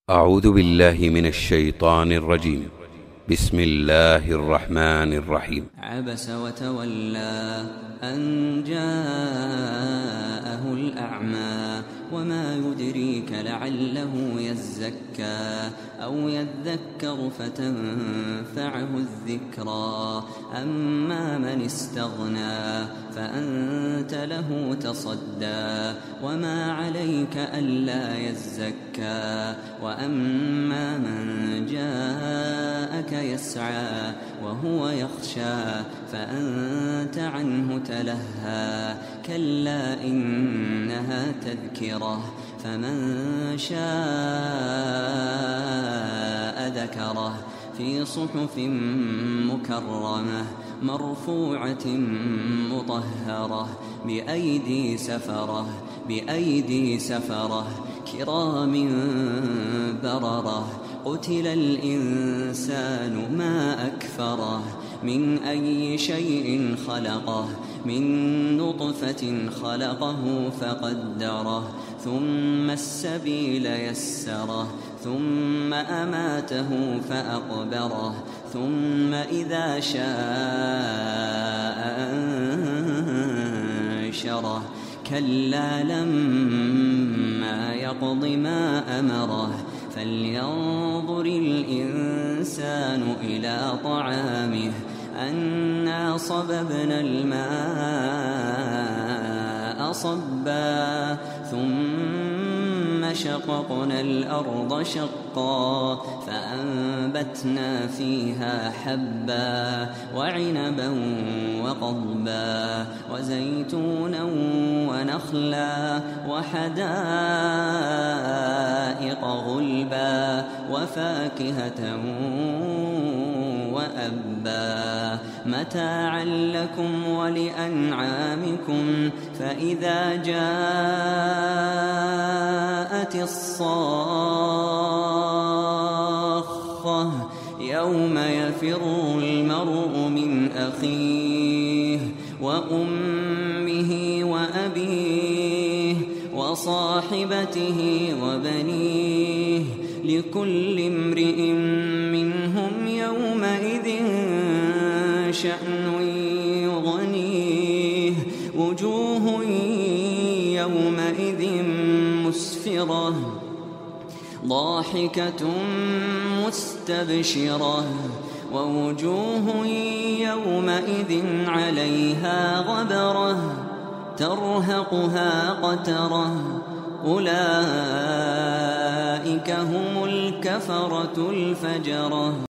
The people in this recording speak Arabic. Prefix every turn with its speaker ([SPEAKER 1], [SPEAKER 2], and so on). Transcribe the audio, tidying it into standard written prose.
[SPEAKER 1] أعوذ بالله من الشيطان الرجيم. بسم الله الرحمن الرحيم.
[SPEAKER 2] عبس وتولى أن جاءه الأعمى وما يدريك لعله يزكى أو يذكر فتنفعه الذكرى أما من استغنى فأنت له تصدى وما عليك ألا يزكى وأما من جاءك يسعى وهو يخشى فأنت عنه تلهى كلا إنها تذكرة فمن شاء ذكره في صحف مكرمة مرفوعة مطهرة بأيدي سفرة كرام بررة قتل الإنسان ما أكفره من أي شيء خلقه من نطفة خلقه فقدره ثم السبيل يسره ثم أماته فأقبره ثم إذا شاء أنشره كلا لما يقض ما أمره فلينظر الإنسان إلى طعامه أنا صببنا الماء صبا ثم شققنا الأرض شقا فأنبتنا فيها حبا وعنبا وقضبا وزيتونا ونخلا وحدائق غلبا وفاكهة وأبا متاعا لكم ولأنعامكم فإذا جاءت الصاخة يوم يفر المرء من أخيه وأمه وأبيه وصاحبته وبنيه لكل امرئ منهم يومئذ شأن يغنيه وجوه يومئذ مسفرة ضاحكة مستبشرة ووجوه يومئذ عليها غبرة ترهقها قترة أولئك هم الكفرة الفجرة.